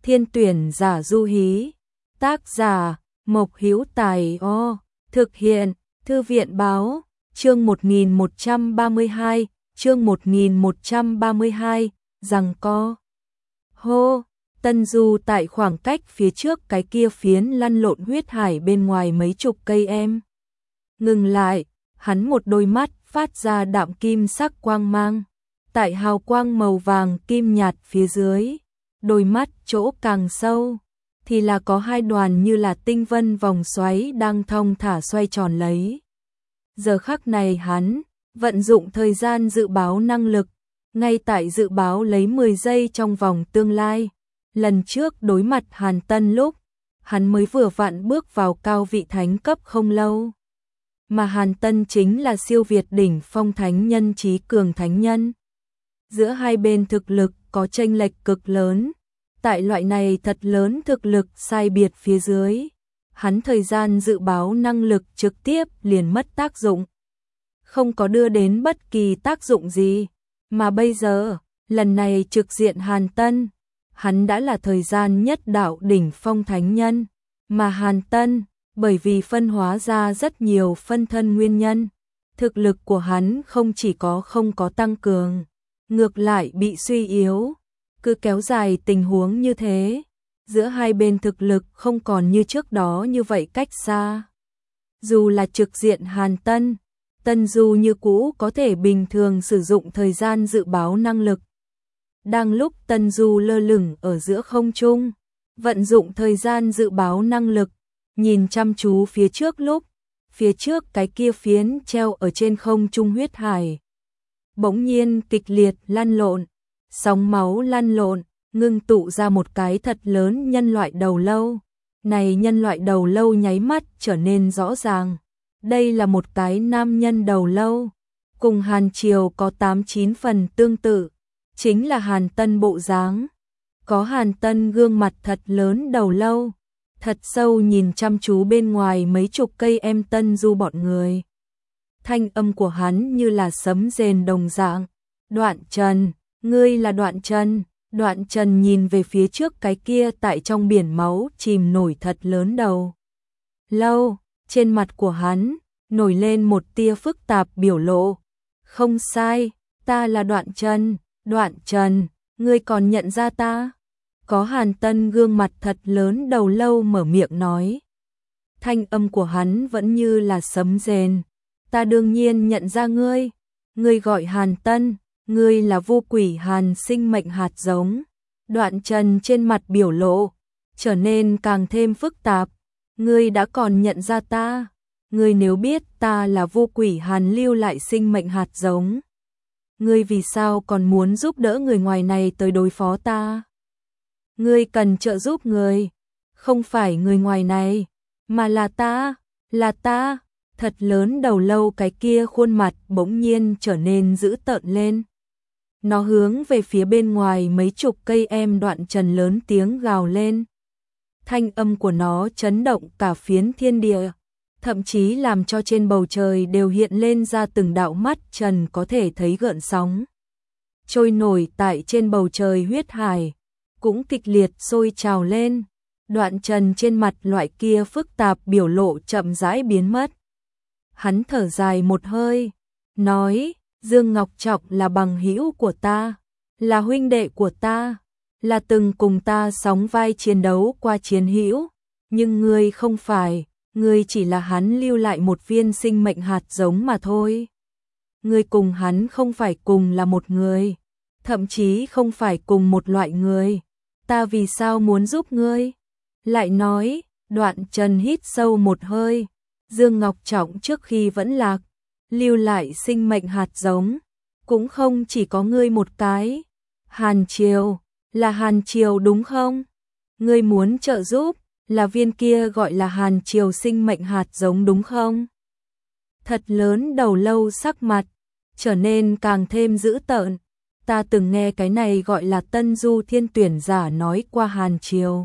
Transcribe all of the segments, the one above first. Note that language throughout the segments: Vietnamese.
Thiên tuyển giả Du Hí. Tác giả Mộc Hữu Tài. Thực hiện Thư viện Báo. Chương 1132, chương 1132, giằng co. Hô, Tân Du tại khoảng cách phía trước cái kia phiến lăn lộn huyết hải bên ngoài mấy chục cây em. Ngừng lại, hắn một đôi mắt phát ra đạm kim sắc quang mang. Tại hào quang màu vàng kim nhạt phía dưới, đôi mắt chỗ càng sâu, thì là có hai đoàn như là tinh vân vòng xoáy đang thong thả xoay tròn lấy. Giờ khắc này hắn vận dụng thời gian dự báo năng lực, ngay tại dự báo lấy 10 giây trong vòng tương lai. Lần trước đối mặt Hàn Tân lúc, hắn mới vừa vặn bước vào cao vị thánh cấp không lâu. Mà Hàn Tân chính là siêu việt đỉnh phong thánh nhân trí cường thánh nhân. Giữa hai bên thực lực có chênh lệch cực lớn. Tại loại này thật lớn thực lực sai biệt phía dưới, hắn thời gian dự báo năng lực trực tiếp liền mất tác dụng. Không có đưa đến bất kỳ tác dụng gì. Mà bây giờ, lần này trực diện Hàn Tân, hắn đã là thời gian nhất đạo đỉnh phong thánh nhân. Mà Hàn Tân, bởi vì phân hóa ra rất nhiều phân thân nguyên nhân, thực lực của hắn không chỉ có không có tăng cường, ngược lại bị suy yếu. Cứ kéo dài tình huống như thế, giữa hai bên thực lực không còn như trước đó như vậy cách xa. Dù là trực diện Hàn Tân, Tân Du như cũ có thể bình thường sử dụng thời gian dự báo năng lực. Đang lúc Tân Du lơ lửng ở giữa không trung, vận dụng thời gian dự báo năng lực, nhìn chăm chú phía trước lúc, phía trước cái kia phiến treo ở trên không trung huyết hải bỗng nhiên kịch liệt lăn lộn, sóng máu lăn lộn, ngưng tụ ra một cái thật lớn nhân loại đầu lâu. Này nhân loại đầu lâu nháy mắt trở nên rõ ràng. Đây là một cái nam nhân đầu lâu, cùng Hàn Triều có 8-9 phần tương tự, chính là Hàn Tân bộ dáng. Có Hàn Tân gương mặt thật lớn đầu lâu, thật sâu nhìn chăm chú bên ngoài mấy chục cây em Tân Du bọn người. Thanh âm của hắn như là sấm rền đồng dạng. Đoạn Trần, ngươi là Đoạn Trần. Đoạn Trần nhìn về phía trước cái kia tại trong biển máu chìm nổi thật lớn đầu lâu, trên mặt của hắn nổi lên một tia phức tạp biểu lộ. Không sai, ta là Đoạn Trần. Đoạn Trần, ngươi còn nhận ra ta? Có Hàn Tân gương mặt thật lớn đầu lâu mở miệng nói. Thanh âm của hắn vẫn như là sấm rền. Ta đương nhiên nhận ra ngươi. Ngươi gọi Hàn Tân, ngươi là Vu Quỷ Hàn sinh mệnh hạt giống. Đoạn Trần trên mặt biểu lộ trở nên càng thêm phức tạp. Ngươi đã còn nhận ra ta? Ngươi nếu biết ta là Vu Quỷ Hàn lưu lại sinh mệnh hạt giống, ngươi vì sao còn muốn giúp đỡ người ngoài này tới đối phó ta? Ngươi cần trợ giúp người, không phải người ngoài này, mà là ta, là ta. Thật lớn đầu lâu cái kia khuôn mặt bỗng nhiên trở nên dữ tợn lên. Nó hướng về phía bên ngoài mấy chục cây em Đoạn Trần lớn tiếng gào lên. Thanh âm của nó chấn động cả phiến thiên địa, thậm chí làm cho trên bầu trời đều hiện lên ra từng đạo mắt trần có thể thấy gợn sóng. Trôi nổi tại trên bầu trời huyết hải cũng kịch liệt sôi trào lên. Đoạn Trần trên mặt loại kia phức tạp biểu lộ chậm rãi biến mất. Hắn thở dài một hơi, nói, Dương Ngọc Trọng là bằng hữu của ta, là huynh đệ của ta, là từng cùng ta sóng vai chiến đấu qua chiến hữu, nhưng ngươi không phải, ngươi chỉ là hắn lưu lại một viên sinh mệnh hạt giống mà thôi. Ngươi cùng hắn không phải cùng là một người, thậm chí không phải cùng một loại người. Ta vì sao muốn giúp ngươi? Lại nói, Đoạn Trần hít sâu một hơi. Dương Ngọc Trọng trước khi vẫn lạc, lưu lại sinh mệnh hạt giống, cũng không chỉ có ngươi một cái. Hàn Triều, là Hàn Triều đúng không? Ngươi muốn trợ giúp, là viên kia gọi là Hàn Triều sinh mệnh hạt giống đúng không? Thật lớn đầu lâu sắc mặt, trở nên càng thêm dữ tợn. Ta từng nghe cái này gọi là Tân Du thiên tuyển giả nói qua Hàn Triều.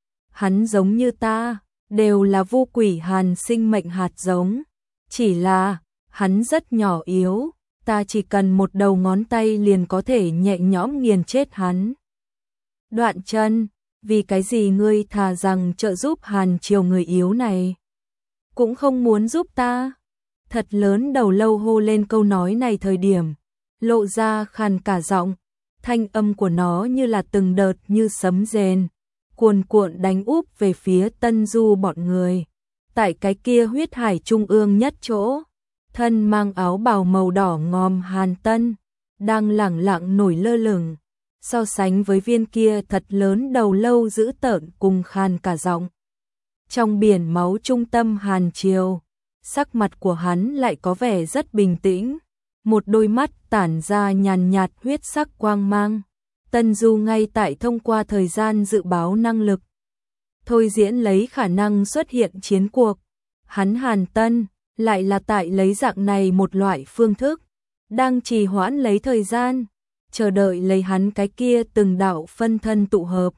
Hắn giống như ta, đều là Vu Quỷ Hàn sinh mệnh hạt giống. Chỉ là, hắn rất nhỏ yếu, ta chỉ cần một đầu ngón tay liền có thể nhẹ nhõm nghiền chết hắn. Đoạn Trần, vì cái gì ngươi thà rằng trợ giúp Hàn Triều người yếu này, cũng không muốn giúp ta? Thật lớn đầu lâu hô lên câu nói này thời điểm, lộ ra khàn cả giọng, thanh âm của nó như là từng đợt như sấm rền, cuồn cuộn đánh úp về phía Tân Du bọn người. Tại cái kia huyết hải trung ương nhất chỗ, thân mang áo bào màu đỏ ngòm Hàn Tân, đang lẳng lặng nổi lơ lửng, so sánh với viên kia thật lớn đầu lâu dữ tợn cùng khàn cả giọng. Trong biển máu trung tâm Hàn Triều, sắc mặt của hắn lại có vẻ rất bình tĩnh, một đôi mắt tản ra nhàn nhạt huyết sắc quang mang. Tân Du ngay tại thông qua thời gian dự báo năng lực, thôi diễn lấy khả năng xuất hiện chiến cuộc. Hắn Hàn Tân lại là tại lấy dạng này một loại phương thức, đang trì hoãn lấy thời gian, chờ đợi lấy hắn cái kia từng đạo phân thân tụ hợp.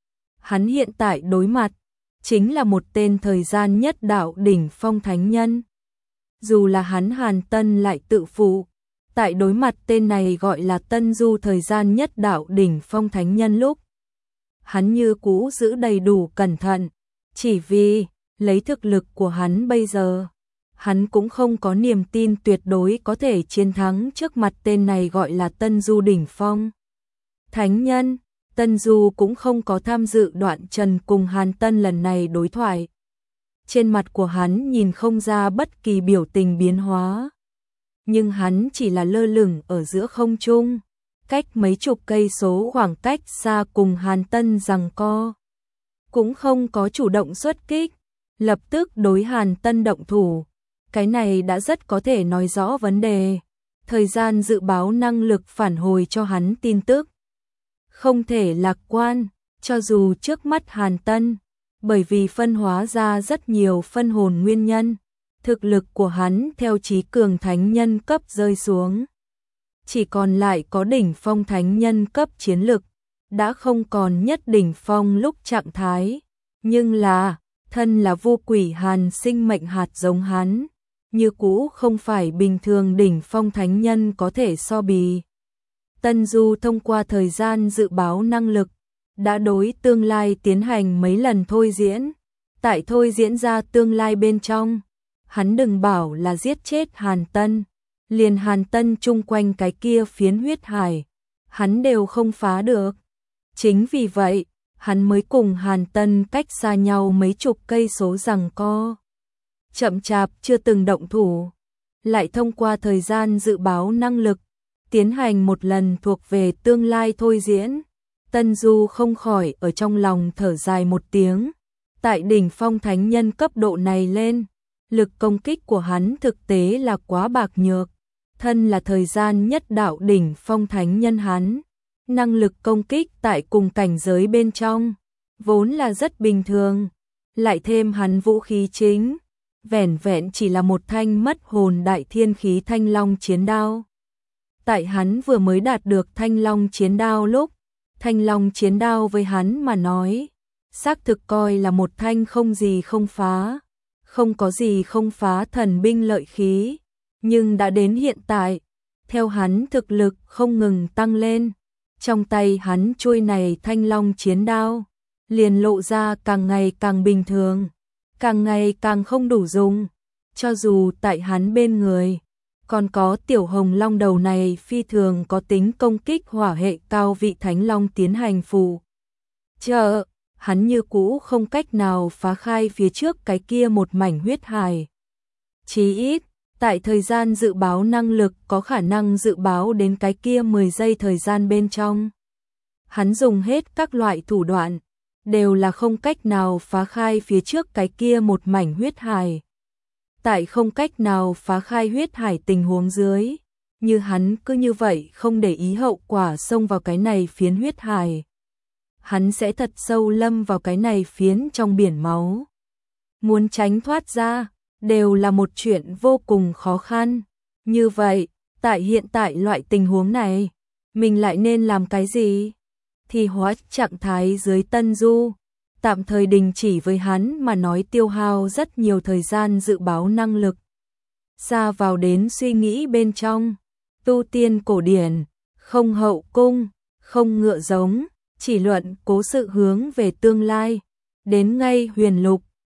Hắn hiện tại đối mặt chính là một tên thời gian nhất đạo đỉnh phong thánh nhân. Dù là hắn Hàn Tân lại tự phụ, tại đối mặt tên này gọi là Tân Du thời gian nhất đạo đỉnh phong thánh nhân lúc, hắn như cũ giữ đầy đủ cẩn thận, chỉ vì lấy thực lực của hắn bây giờ, hắn cũng không có niềm tin tuyệt đối có thể chiến thắng trước mặt tên này gọi là Tân Du đỉnh phong thánh nhân. Tân Du cũng không có tham dự đoạn trần cùng Hàn Tân lần này đối thoại. Trên mặt của hắn nhìn không ra bất kỳ biểu tình biến hóa, nhưng hắn chỉ là lơ lửng ở giữa không trung, cách mấy chục cây số khoảng cách xa cùng Hàn Tân giằng co, cũng không có chủ động xuất kích, lập tức đối Hàn Tân động thủ. Cái này đã rất có thể nói rõ vấn đề. Thời gian dự báo năng lực phản hồi cho hắn tin tức không thể lạc quan, cho dù trước mắt Hàn Tân, bởi vì phân hóa ra rất nhiều phân hồn nguyên nhân, thực lực của hắn theo chí cường thánh nhân cấp rơi xuống, chỉ còn lại có đỉnh phong thánh nhân cấp chiến lực, đã không còn nhất đỉnh phong lúc trạng thái, nhưng là thân là vô quỷ Hàn sinh mệnh hạt giống hắn, như cũ không phải bình thường đỉnh phong thánh nhân có thể so bì. Tân Du thông qua thời gian dự báo năng lực, đã đối tương lai tiến hành mấy lần thôi diễn. Tại thôi diễn ra tương lai bên trong, hắn đừng bảo là giết chết Hàn Tân, liền Hàn Tân chung quanh cái kia phiến huyết hải, hắn đều không phá được. Chính vì vậy, hắn mới cùng Hàn Tân cách xa nhau mấy chục cây số giằng co, chậm chạp chưa từng động thủ, lại thông qua thời gian dự báo năng lực, tiến hành một lần thuộc về tương lai thôi diễn. Tân Du không khỏi ở trong lòng thở dài một tiếng, tại đỉnh phong thánh nhân cấp độ này lên, lực công kích của hắn thực tế là quá bạc nhược, thân là thời gian nhất đạo đỉnh phong thánh nhân hắn, năng lực công kích tại cùng cảnh giới bên trong, vốn là rất bình thường, lại thêm hắn vũ khí chính, vẻn vẹn chỉ là một thanh mất hồn đại thiên khí thanh long chiến đao. Tại hắn vừa mới đạt được thanh long chiến đao lúc, thanh long chiến đao với hắn mà nói, xác thực coi là một thanh không gì không phá, không có gì không phá thần binh lợi khí, nhưng đã đến hiện tại, theo hắn thực lực không ngừng tăng lên, trong tay hắn chuôi này thanh long chiến đao, liền lộ ra càng ngày càng bình thường, càng ngày càng không đủ dùng, cho dù tại hắn bên người, còn có tiểu hồng long đầu này phi thường có tính công kích hỏa hệ cao vị thánh long tiến hành phù trợ, hắn như cũ không cách nào phá khai phía trước cái kia một mảnh huyết hải. Chí ít, tại thời gian dự báo năng lực có khả năng dự báo đến cái kia 10 giây thời gian bên trong. Hắn dùng hết các loại thủ đoạn, đều là không cách nào phá khai phía trước cái kia một mảnh huyết hải. Tại không cách nào phá khai huyết hải tình huống dưới, như hắn cứ như vậy không để ý hậu quả xông vào cái này phiến huyết hải. Hắn sẽ thật sâu lâm vào cái này phiến trong biển máu. Muốn tránh thoát ra, đều là một chuyện vô cùng khó khăn. Như vậy, tại hiện tại loại tình huống này, mình lại nên làm cái gì? Thì hóa trạng thái dưới Tân Du, tạm thời đình chỉ với hắn mà nói tiêu hao rất nhiều thời gian dự báo năng lực. Xa vào đến suy nghĩ bên trong, tu tiên cổ điển, không hậu cung, không ngựa giống, chỉ luận cố sự hướng về tương lai. Đến ngay huyền lục,